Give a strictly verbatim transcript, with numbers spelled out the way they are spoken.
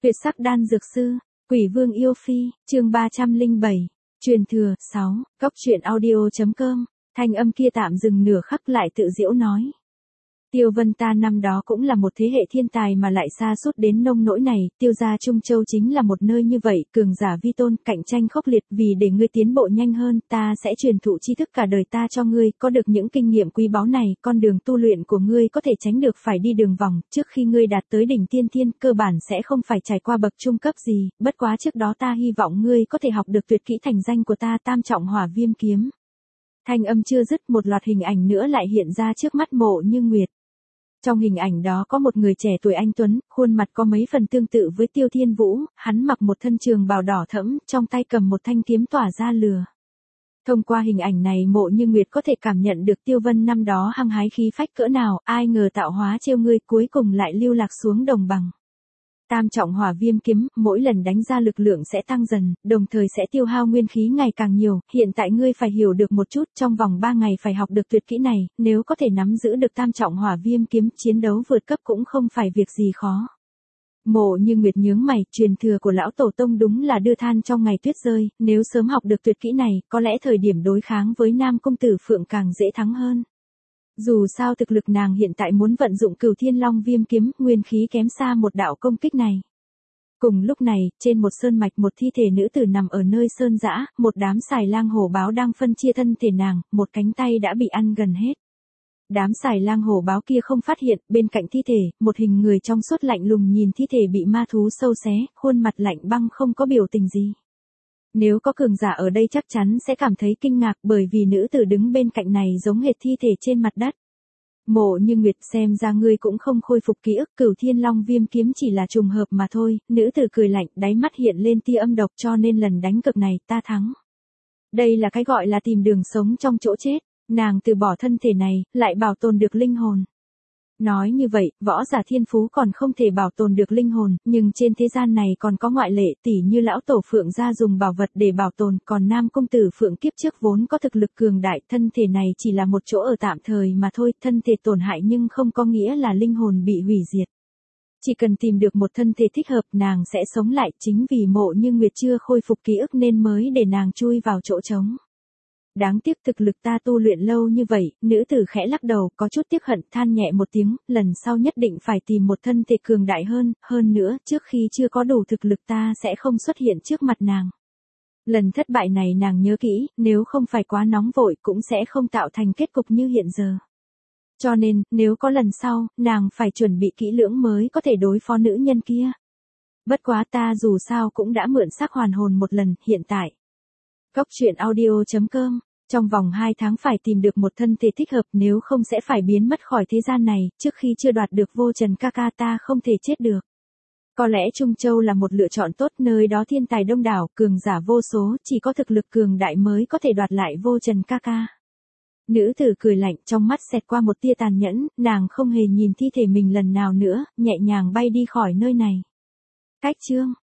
Tuyệt sắc đan dược sư, Quỷ Vương yêu phi, chương ba trăm lẻ bảy, truyền thừa, sáu, Cóc truyện audio.com, thanh âm kia tạm dừng nửa khắc lại tự giễu nói. Tiêu Vân ta năm đó cũng là một thế hệ thiên tài mà lại xa suốt đến nông nỗi này, Tiêu gia Trung Châu chính là một nơi như vậy, cường giả vi tôn, cạnh tranh khốc liệt, vì để ngươi tiến bộ nhanh hơn, ta sẽ truyền thụ tri thức cả đời ta cho ngươi, có được những kinh nghiệm quý báu này, con đường tu luyện của ngươi có thể tránh được phải đi đường vòng, trước khi ngươi đạt tới đỉnh tiên thiên, cơ bản sẽ không phải trải qua bậc trung cấp gì, bất quá trước đó ta hy vọng ngươi có thể học được tuyệt kỹ thành danh của ta, Tam Trọng Hỏa Viêm Kiếm. Thanh âm chưa dứt, một loạt hình ảnh nữa lại hiện ra trước mắt Mộ Như Nguyệt. Trong hình ảnh đó có một người trẻ tuổi anh tuấn, khuôn mặt có mấy phần tương tự với Tiêu Thiên Vũ, hắn mặc một thân trường bào đỏ thẫm, trong tay cầm một thanh kiếm tỏa ra lửa. Thông qua hình ảnh này Mộ Như Nguyệt có thể cảm nhận được Tiêu Vân năm đó hăng hái khí phách cỡ nào, ai ngờ tạo hóa trêu ngươi cuối cùng lại lưu lạc xuống đồng bằng. Tam Trọng Hỏa Viêm Kiếm, mỗi lần đánh ra lực lượng sẽ tăng dần, đồng thời sẽ tiêu hao nguyên khí ngày càng nhiều, hiện tại ngươi phải hiểu được một chút, trong vòng ba ngày phải học được tuyệt kỹ này, nếu có thể nắm giữ được Tam Trọng Hỏa Viêm Kiếm, chiến đấu vượt cấp cũng không phải việc gì khó. Mộ Như Nguyệt nhướng mày, truyền thừa của lão tổ tông đúng là đưa than trong ngày tuyết rơi, nếu sớm học được tuyệt kỹ này, có lẽ thời điểm đối kháng với Nam Công Tử Phượng càng dễ thắng hơn. Dù sao thực lực nàng hiện tại muốn vận dụng Cửu Thiên Long Viêm Kiếm, nguyên khí kém xa một đạo công kích này. Cùng lúc này, trên một sơn mạch một thi thể nữ tử nằm ở nơi sơn dã, một đám xài lang hổ báo đang phân chia thân thể nàng, một cánh tay đã bị ăn gần hết. Đám xài lang hổ báo kia không phát hiện, bên cạnh thi thể, một hình người trong suốt lạnh lùng nhìn thi thể bị ma thú sâu xé, khuôn mặt lạnh băng không có biểu tình gì. Nếu có cường giả ở đây chắc chắn sẽ cảm thấy kinh ngạc bởi vì nữ tử đứng bên cạnh này giống hệt thi thể trên mặt đất. Mộ Như Nguyệt, xem ra ngươi cũng không khôi phục ký ức, Cửu Thiên Long Viêm Kiếm chỉ là trùng hợp mà thôi, nữ tử cười lạnh, đáy mắt hiện lên tia âm độc, cho nên lần đánh cược này ta thắng. Đây là cái gọi là tìm đường sống trong chỗ chết, nàng từ bỏ thân thể này, lại bảo tồn được linh hồn. Nói như vậy, võ giả thiên phú còn không thể bảo tồn được linh hồn, nhưng trên thế gian này còn có ngoại lệ, tỉ như lão tổ Phượng gia dùng bảo vật để bảo tồn, còn Nam Công Tử Phượng kiếp trước vốn có thực lực cường đại, thân thể này chỉ là một chỗ ở tạm thời mà thôi, thân thể tổn hại nhưng không có nghĩa là linh hồn bị hủy diệt. Chỉ cần tìm được một thân thể thích hợp nàng sẽ sống lại, chính vì Mộ Như Nguyệt chưa khôi phục ký ức nên mới để nàng chui vào chỗ trống. Đáng tiếc thực lực ta tu luyện lâu như vậy, nữ tử khẽ lắc đầu, có chút tiếc hận, than nhẹ một tiếng, lần sau nhất định phải tìm một thân thể cường đại hơn, hơn nữa, trước khi chưa có đủ thực lực ta sẽ không xuất hiện trước mặt nàng. Lần thất bại này nàng nhớ kỹ, nếu không phải quá nóng vội cũng sẽ không tạo thành kết cục như hiện giờ. Cho nên, nếu có lần sau, nàng phải chuẩn bị kỹ lưỡng mới có thể đối phó nữ nhân kia. Bất quá ta dù sao cũng đã mượn xác hoàn hồn một lần, hiện tại. Cóc truyện audio.com, trong vòng hai tháng phải tìm được một thân thể thích hợp, nếu không sẽ phải biến mất khỏi thế gian này, trước khi chưa đoạt được Vô Trần ca ca ta không thể chết được. Có lẽ Trung Châu là một lựa chọn tốt, nơi đó thiên tài đông đảo, cường giả vô số, chỉ có thực lực cường đại mới có thể đoạt lại Vô Trần ca ca. Nữ tử cười lạnh, trong mắt xẹt qua một tia tàn nhẫn, nàng không hề nhìn thi thể mình lần nào nữa, nhẹ nhàng bay đi khỏi nơi này. Cách chương